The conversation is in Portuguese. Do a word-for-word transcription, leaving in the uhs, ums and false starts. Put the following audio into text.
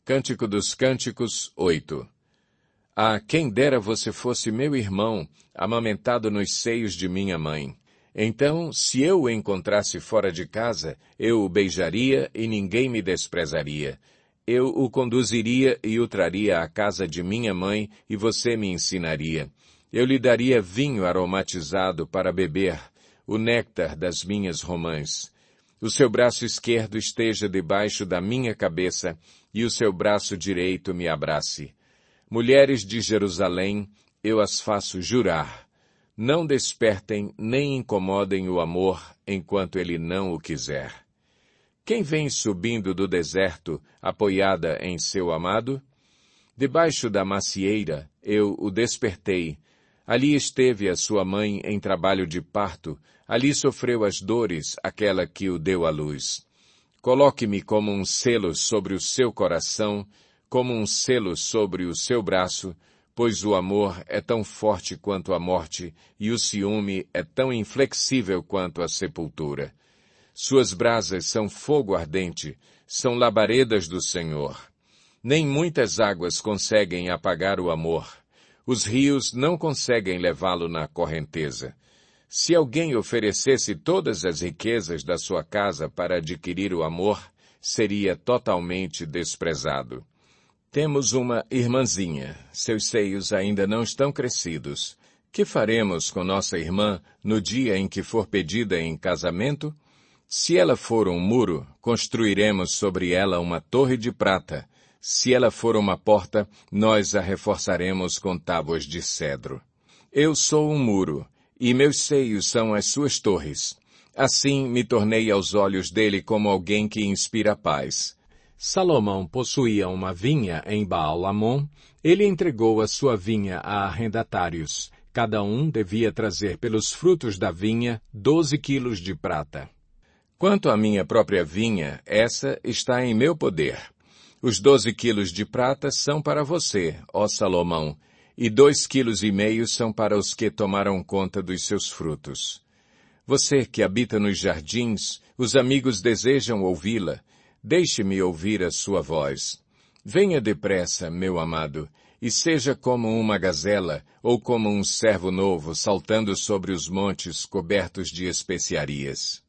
Cântico dos Cânticos, oito. Ah, quem dera você fosse meu irmão, amamentado nos seios de minha mãe. Então, se eu o encontrasse fora de casa, eu o beijaria e ninguém me desprezaria. Eu o conduziria e o traria à casa de minha mãe e você me ensinaria. Eu lhe daria vinho aromatizado para beber, o néctar das minhas romãs. O seu braço esquerdo esteja debaixo da minha cabeça e o seu braço direito me abrace. Mulheres de Jerusalém, eu as faço jurar. Não despertem nem incomodem o amor enquanto ele não o quiser. Quem vem subindo do deserto, apoiada em seu amado? Debaixo da macieira, eu o despertei. Ali esteve a sua mãe em trabalho de parto, ali sofreu as dores aquela que o deu à luz. Coloque-me como um selo sobre o seu coração, como um selo sobre o seu braço, pois o amor é tão forte quanto a morte, e o ciúme é tão inflexível quanto a sepultura. Suas brasas são fogo ardente, são labaredas do Senhor. Nem muitas águas conseguem apagar o amor. Os rios não conseguem levá-lo na correnteza. Se alguém oferecesse todas as riquezas da sua casa para adquirir o amor, seria totalmente desprezado. Temos uma irmãzinha. Seus seios ainda não estão crescidos. Que faremos com nossa irmã no dia em que for pedida em casamento? Se ela for um muro, construiremos sobre ela uma torre de prata. Se ela for uma porta, nós a reforçaremos com tábuas de cedro. Eu sou um muro, e meus seios são as suas torres. Assim me tornei aos olhos dele como alguém que inspira paz. Salomão possuía uma vinha em Baal-Hamon. Ele entregou a sua vinha a arrendatários. Cada um devia trazer pelos frutos da vinha doze quilos de prata. Quanto à minha própria vinha, essa está em meu poder. Os doze quilos de prata são para você, ó Salomão, e dois quilos e meio são para os que tomaram conta dos seus frutos. Você que habita nos jardins, os amigos desejam ouvi-la. Deixe-me ouvir a sua voz. Venha depressa, meu amado, e seja como uma gazela ou como um cervo novo saltando sobre os montes cobertos de especiarias.